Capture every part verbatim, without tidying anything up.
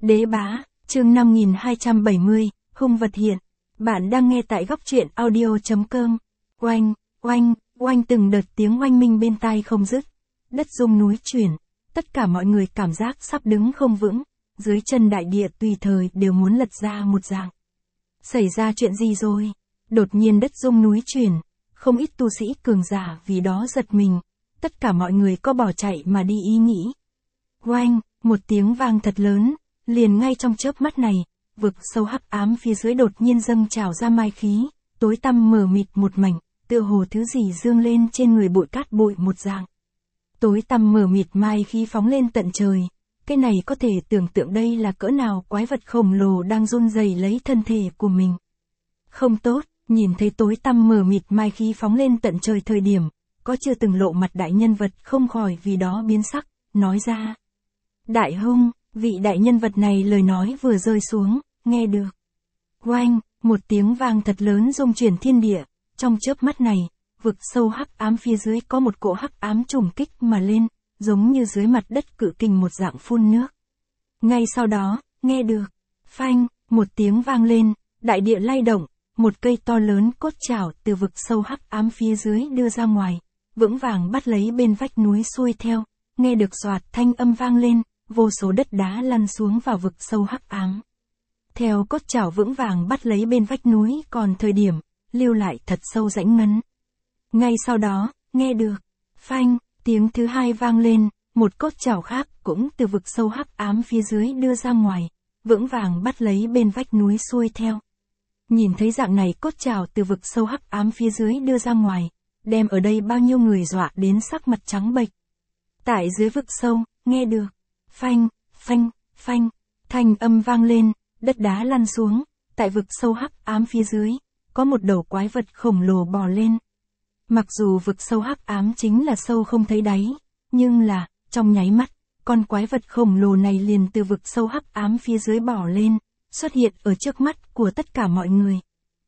Đế bá, chương năm nghìn hai trăm bảy mươi, hung vật hiện. Bạn đang nghe tại góc truyện audio.com. Oanh, oanh, oanh từng đợt tiếng oanh minh bên tai không dứt. Đất rung núi chuyển, tất cả mọi người cảm giác sắp đứng không vững, dưới chân đại địa tùy thời đều muốn lật ra một dạng. Xảy ra chuyện gì rồi? Đột nhiên đất rung núi chuyển, không ít tu sĩ cường giả vì đó giật mình, tất cả mọi người có bỏ chạy mà đi ý nghĩ. Oanh, một tiếng vang thật lớn, liền ngay trong chớp mắt này, vực sâu hắc ám phía dưới đột nhiên dâng trào ra mai khí, tối tăm mờ mịt một mảnh, tựa hồ thứ gì dương lên trên người bụi cát bụi một dạng. Tối tăm mờ mịt mai khí phóng lên tận trời, cái này có thể tưởng tượng đây là cỡ nào quái vật khổng lồ đang run rẩy lấy thân thể của mình. Không tốt, nhìn thấy tối tăm mờ mịt mai khí phóng lên tận trời thời điểm, có chưa từng lộ mặt đại nhân vật không khỏi vì đó biến sắc, nói ra. Đại hung, vị đại nhân vật này lời nói vừa rơi xuống, nghe được. Oanh, một tiếng vang thật lớn rung chuyển thiên địa, trong chớp mắt này, vực sâu hắc ám phía dưới có một cỗ hắc ám trùng kích mà lên, giống như dưới mặt đất cự kình một dạng phun nước. Ngay sau đó, nghe được, phanh, một tiếng vang lên, đại địa lay động, một cây to lớn cốt chảo từ vực sâu hắc ám phía dưới đưa ra ngoài, vững vàng bắt lấy bên vách núi xuôi theo, nghe được xoạt thanh âm vang lên, vô số đất đá lăn xuống vào vực sâu hắc ám. Theo cốt chảo vững vàng bắt lấy bên vách núi còn thời điểm, lưu lại thật sâu rãnh ngấn. Ngay sau đó, nghe được, phanh, tiếng thứ hai vang lên, một cốt chảo khác cũng từ vực sâu hắc ám phía dưới đưa ra ngoài, vững vàng bắt lấy bên vách núi xuôi theo. Nhìn thấy dạng này cốt chảo từ vực sâu hắc ám phía dưới đưa ra ngoài, đem ở đây bao nhiêu người dọa đến sắc mặt trắng bệch. Tại dưới vực sâu, nghe được, phanh, phanh, phanh, thanh âm vang lên, đất đá lăn xuống, tại vực sâu hắc ám phía dưới, có một đầu quái vật khổng lồ bò lên. Mặc dù vực sâu hắc ám chính là sâu không thấy đáy, nhưng là, trong nháy mắt, con quái vật khổng lồ này liền từ vực sâu hắc ám phía dưới bò lên, xuất hiện ở trước mắt của tất cả mọi người.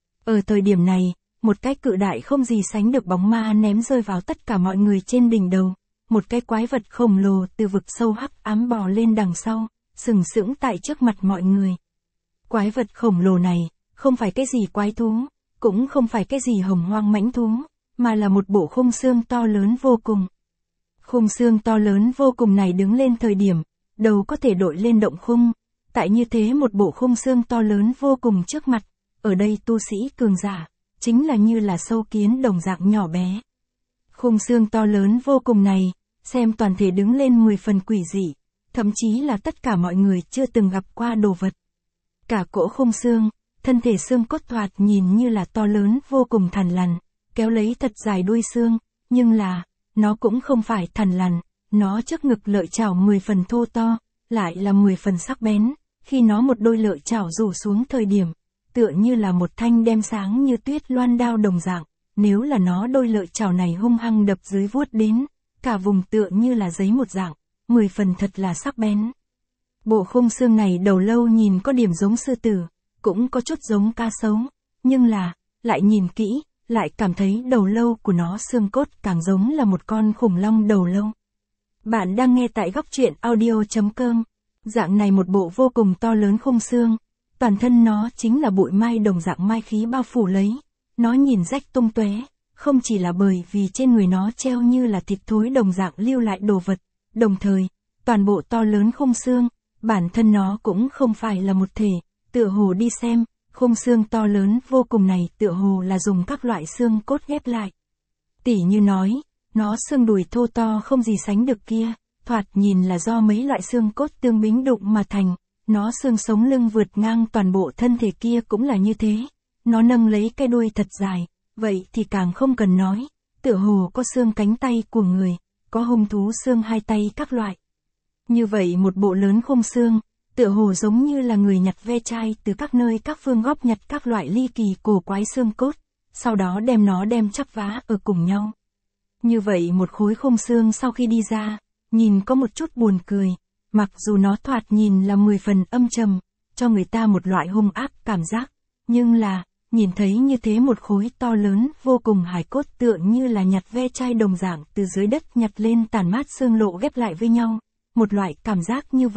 Ở thời điểm này, một cái cự đại không gì sánh được bóng ma ném rơi vào tất cả mọi người trên đỉnh đầu. Một cái quái vật khổng lồ từ vực sâu hắc ám bò lên đằng sau, sừng sững tại trước mặt mọi người. Quái vật khổng lồ này, không phải cái gì quái thú, cũng không phải cái gì hồng hoang mãnh thú, mà là một bộ khung xương to lớn vô cùng. Khung xương to lớn vô cùng này đứng lên thời điểm, đầu có thể đội lên động khung, tại như thế một bộ khung xương to lớn vô cùng trước mặt, ở đây tu sĩ cường giả, chính là như là sâu kiến đồng dạng nhỏ bé. Khung xương to lớn vô cùng này, xem toàn thể đứng lên mười phần quỷ dị, thậm chí là tất cả mọi người chưa từng gặp qua đồ vật. Cả cỗ khung xương, thân thể xương cốt thoạt nhìn như là to lớn vô cùng thằn lằn, kéo lấy thật dài đuôi xương, nhưng là, nó cũng không phải thằn lằn, nó trước ngực lợi chảo mười phần thô to, lại là mười phần sắc bén, khi nó một đôi lợi chảo rủ xuống thời điểm, tựa như là một thanh đem sáng như tuyết loan đao đồng dạng. Nếu là nó đôi lợi chảo này hung hăng đập dưới vuốt đến, cả vùng tựa như là giấy một dạng, mười phần thật là sắc bén. Bộ khung xương này đầu lâu nhìn có điểm giống sư tử, cũng có chút giống cá sấu, nhưng là, lại nhìn kỹ, lại cảm thấy đầu lâu của nó xương cốt càng giống là một con khủng long đầu lâu. Bạn đang nghe tại góc truyện audio.com, dạng này một bộ vô cùng to lớn khung xương, toàn thân nó chính là bụi mai đồng dạng mai khí bao phủ lấy. Nó nhìn rách tung tóe, không chỉ là bởi vì trên người nó treo như là thịt thối đồng dạng lưu lại đồ vật, đồng thời, toàn bộ to lớn khung xương, bản thân nó cũng không phải là một thể, tựa hồ đi xem, khung xương to lớn vô cùng này tựa hồ là dùng các loại xương cốt ghép lại. Tỉ như nói, nó xương đùi thô to không gì sánh được kia, thoạt nhìn là do mấy loại xương cốt tương bính đụng mà thành, nó xương sống lưng vượt ngang toàn bộ thân thể kia cũng là như thế. Nó nâng lấy cái đuôi thật dài, vậy thì càng không cần nói, tựa hồ có xương cánh tay của người, có hung thú xương hai tay các loại. Như vậy một bộ lớn khung xương, tựa hồ giống như là người nhặt ve chai từ các nơi các phương góp nhặt các loại ly kỳ cổ quái xương cốt, sau đó đem nó đem chắp vá ở cùng nhau. Như vậy một khối khung xương sau khi đi ra, nhìn có một chút buồn cười, mặc dù nó thoạt nhìn là mười phần âm trầm, cho người ta một loại hung ác cảm giác, nhưng là, nhìn thấy như thế một khối to lớn vô cùng hài cốt tựa như là nhặt ve chai đồng dạng từ dưới đất nhặt lên tàn mát xương lộ ghép lại với nhau, một loại cảm giác như vậy,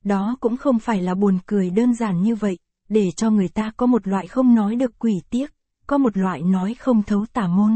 đó cũng không phải là buồn cười đơn giản như vậy, để cho người ta có một loại không nói được quỷ tiếc, có một loại nói không thấu tả môn.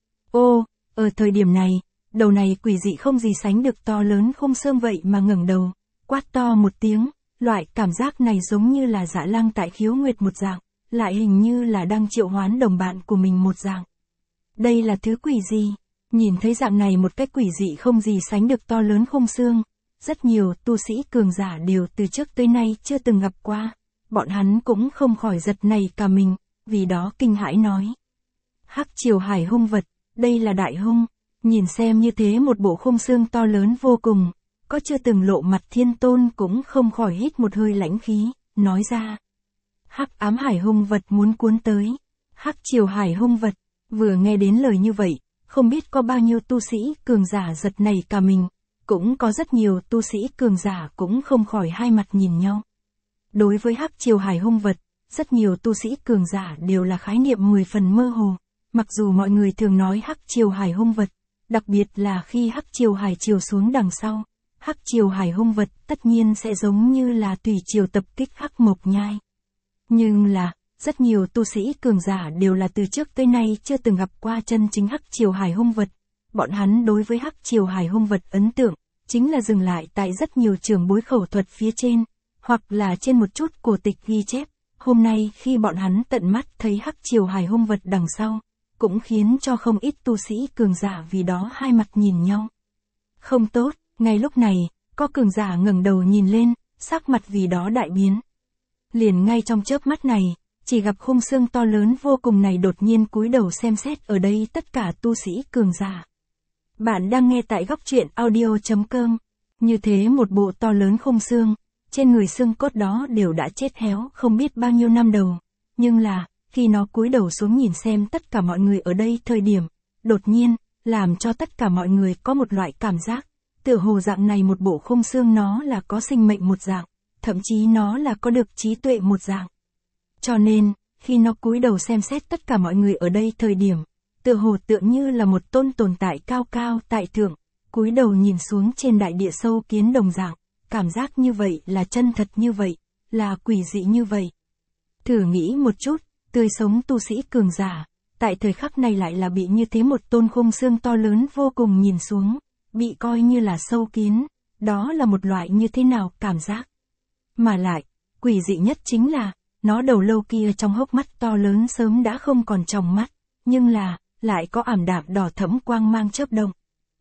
Ô, ở thời điểm này, đầu này quỷ dị không gì sánh được to lớn khung xương vậy mà ngẩng đầu, quát to một tiếng, loại cảm giác này giống như là Dã Lang tại khiếu nguyệt một dạng, lại hình như là đang triệu hoán đồng bạn của mình một dạng. Đây là thứ quỷ gì? Nhìn thấy dạng này một cái quỷ dị không gì sánh được to lớn khung xương, rất nhiều tu sĩ cường giả đều từ trước tới nay chưa từng gặp qua, bọn hắn cũng không khỏi giật nảy cả mình, vì đó kinh hãi nói. Hắc Triều Hải hung vật, đây là đại hung, nhìn xem như thế một bộ khung xương to lớn vô cùng, có chưa từng lộ mặt Thiên Tôn cũng không khỏi hít một hơi lãnh khí, nói ra. Hắc ám hải hung vật muốn cuốn tới, Hắc Triều Hải hung vật, vừa nghe đến lời như vậy, không biết có bao nhiêu tu sĩ cường giả giật nảy cả mình, cũng có rất nhiều tu sĩ cường giả cũng không khỏi hai mặt nhìn nhau. Đối với Hắc Triều Hải hung vật, rất nhiều tu sĩ cường giả đều là khái niệm mười phần mơ hồ, mặc dù mọi người thường nói Hắc Triều Hải hung vật, đặc biệt là khi Hắc Triều Hải chiều xuống đằng sau, Hắc Triều Hải hung vật tất nhiên sẽ giống như là thủy triều tập kích Hắc Mộc Nhai. Nhưng là, rất nhiều tu sĩ cường giả đều là từ trước tới nay chưa từng gặp qua chân chính Hắc Triều Hải hung vật. Bọn hắn đối với Hắc Triều Hải hung vật ấn tượng, chính là dừng lại tại rất nhiều trường bối khẩu thuật phía trên, hoặc là trên một chút cổ tịch ghi chép. Hôm nay khi bọn hắn tận mắt thấy Hắc Triều Hải hung vật đằng sau, cũng khiến cho không ít tu sĩ cường giả vì đó hai mặt nhìn nhau. Không tốt, ngay lúc này, có cường giả ngẩng đầu nhìn lên, sắc mặt vì đó đại biến. Liền ngay trong chớp mắt này, chỉ gặp khung xương to lớn vô cùng này đột nhiên cúi đầu xem xét ở đây tất cả tu sĩ cường giả. Bạn đang nghe tại góc truyện audio chấm com. Như thế một bộ to lớn khung xương, trên người xương cốt đó đều đã chết héo không biết bao nhiêu năm đầu. Nhưng là, khi nó cúi đầu xuống nhìn xem tất cả mọi người ở đây thời điểm, đột nhiên, làm cho tất cả mọi người có một loại cảm giác, tựa hồ dạng này một bộ khung xương nó là có sinh mệnh một dạng, thậm chí nó là có được trí tuệ một dạng. Cho nên, khi nó cúi đầu xem xét tất cả mọi người ở đây thời điểm, tựa hồ tựa như là một tôn tồn tại cao cao tại thượng, cúi đầu nhìn xuống trên đại địa sâu kiến đồng dạng, cảm giác như vậy là chân thật như vậy, là quỷ dị như vậy. Thử nghĩ một chút, tươi sống tu sĩ cường giả, tại thời khắc này lại là bị như thế một tôn khung xương to lớn vô cùng nhìn xuống, bị coi như là sâu kiến, đó là một loại như thế nào cảm giác. Mà lại, quỷ dị nhất chính là, nó đầu lâu kia trong hốc mắt to lớn sớm đã không còn tròng mắt, nhưng là, lại có ảm đạm đỏ thẫm quang mang chớp động.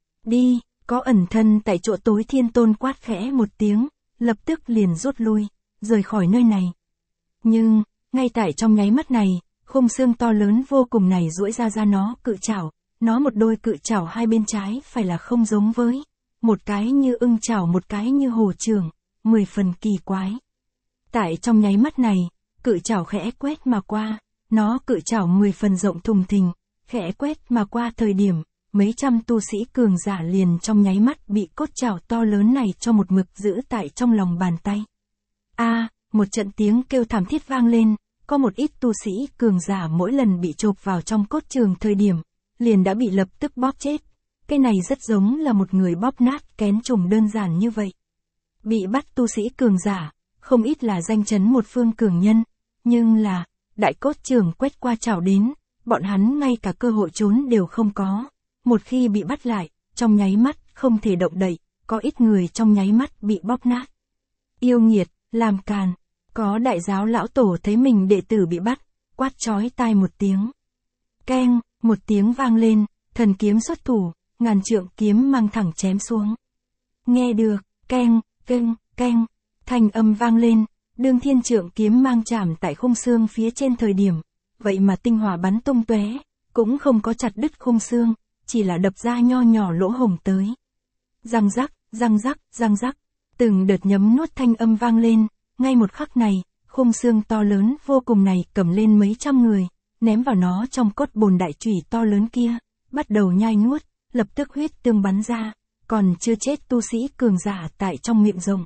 Đi, có ẩn thân tại chỗ tối Thiên Tôn quát khẽ một tiếng, lập tức liền rút lui, rời khỏi nơi này. Nhưng, ngay tại trong nháy mắt này, khung xương to lớn vô cùng này duỗi ra ra nó cự chảo, nó một đôi cự chảo hai bên trái phải là không giống với, một cái như ưng chảo một cái như hổ trưởng, mười phần kỳ quái. Tại trong nháy mắt này, cự chảo khẽ quét mà qua, nó cự chảo mười phần rộng thùng thình, khẽ quét mà qua thời điểm, mấy trăm tu sĩ cường giả liền trong nháy mắt bị cốt chảo to lớn này cho một mực giữ tại trong lòng bàn tay. A, à, một trận tiếng kêu thảm thiết vang lên, có một ít tu sĩ cường giả mỗi lần bị chộp vào trong cốt trường thời điểm, liền đã bị lập tức bóp chết. Cái này rất giống là một người bóp nát kén trùng đơn giản như vậy. Bị bắt tu sĩ cường giả, không ít là danh chấn một phương cường nhân, nhưng là, đại cốt trường quét qua chảo đến, bọn hắn ngay cả cơ hội trốn đều không có. Một khi bị bắt lại, trong nháy mắt, không thể động đậy, có ít người trong nháy mắt bị bóp nát. Yêu nghiệt, làm càn, có đại giáo lão tổ thấy mình đệ tử bị bắt, quát chói tai một tiếng. Keng, một tiếng vang lên, thần kiếm xuất thủ, ngàn trượng kiếm mang thẳng chém xuống. Nghe được, keng, keng, keng, thanh âm vang lên, đương thiên trượng kiếm mang chạm tại khung xương phía trên thời điểm, vậy mà tinh hỏa bắn tung tóe, cũng không có chặt đứt khung xương, chỉ là đập ra nho nhỏ lỗ hổng tới. Răng rắc, răng rắc, răng rắc, từng đợt nhấm nuốt thanh âm vang lên, ngay một khắc này, khung xương to lớn vô cùng này cầm lên mấy trăm người, ném vào nó trong cốt bồn đại chủy to lớn kia, bắt đầu nhai nuốt, lập tức huyết tương bắn ra, còn chưa chết tu sĩ cường giả tại trong miệng rồng.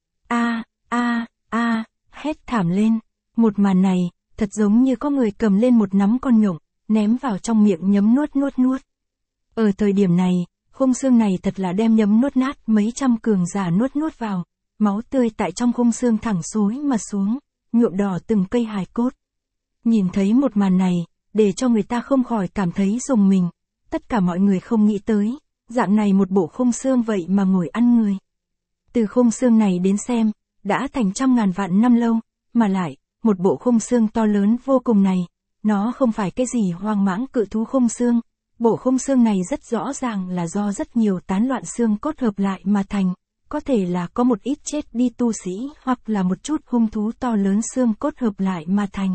A, a, a, hét thảm lên, một màn này, thật giống như có người cầm lên một nắm con nhộng, ném vào trong miệng nhấm nuốt nuốt nuốt. Ở thời điểm này, khung xương này thật là đem nhấm nuốt nát mấy trăm cường giả nuốt nuốt vào, máu tươi tại trong khung xương thẳng xối mà xuống, nhuộm đỏ từng cây hài cốt. Nhìn thấy một màn này, để cho người ta không khỏi cảm thấy rùng mình, tất cả mọi người không nghĩ tới, dạng này một bộ khung xương vậy mà ngồi ăn người. Từ khung xương này đến xem, đã thành trăm ngàn vạn năm lâu, mà lại, một bộ khung xương to lớn vô cùng này, nó không phải cái gì hoang mãng cự thú khung xương, bộ khung xương này rất rõ ràng là do rất nhiều tán loạn xương cốt hợp lại mà thành, có thể là có một ít chết đi tu sĩ hoặc là một chút hung thú to lớn xương cốt hợp lại mà thành.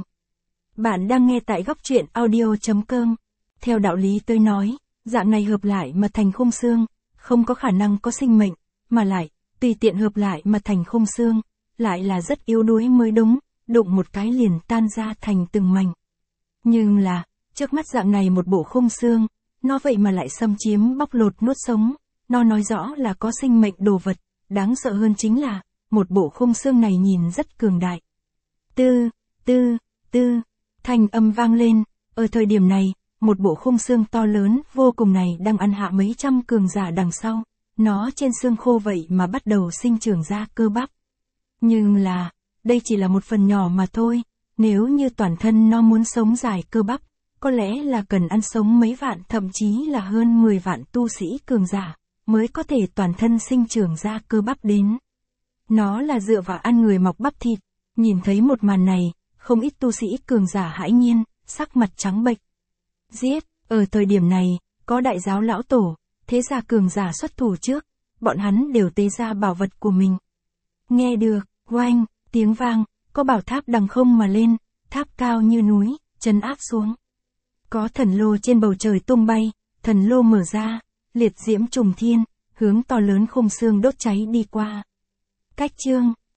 Bạn đang nghe tại góc truyện audio chấm com. Theo đạo lý tôi nói, dạng này hợp lại mà thành khung xương, không có khả năng có sinh mệnh, mà lại, tùy tiện hợp lại mà thành khung xương, lại là rất yếu đuối mới đúng, đụng một cái liền tan ra thành từng mảnh. Nhưng là, trước mắt dạng này một bộ khung xương, nó vậy mà lại xâm chiếm bóc lột nuốt sống, nó nói rõ là có sinh mệnh đồ vật, đáng sợ hơn chính là, một bộ khung xương này nhìn rất cường đại. Tư, tư, tư, thanh âm vang lên, ở thời điểm này, một bộ khung xương to lớn vô cùng này đang ăn hạ mấy trăm cường giả đằng sau, nó trên xương khô vậy mà bắt đầu sinh trưởng ra cơ bắp. Nhưng là, đây chỉ là một phần nhỏ mà thôi, nếu như toàn thân nó muốn sống dài cơ bắp, có lẽ là cần ăn sống mấy vạn thậm chí là hơn mười vạn tu sĩ cường giả, mới có thể toàn thân sinh trưởng ra cơ bắp đến. Nó là dựa vào ăn người mọc bắp thịt, nhìn thấy một màn này, không ít tu sĩ cường giả hãi nhiên, sắc mặt trắng bệch. Giết, ở thời điểm này, có đại giáo lão tổ, thế gia cường giả xuất thủ trước, bọn hắn đều tế ra bảo vật của mình. Nghe được, oanh, tiếng vang, có bảo tháp đằng không mà lên, tháp cao như núi, trấn áp xuống. Có thần lô trên bầu trời tung bay, thần lô mở ra, liệt diễm trùng thiên, hướng to lớn khung xương đốt cháy đi qua. Cách chương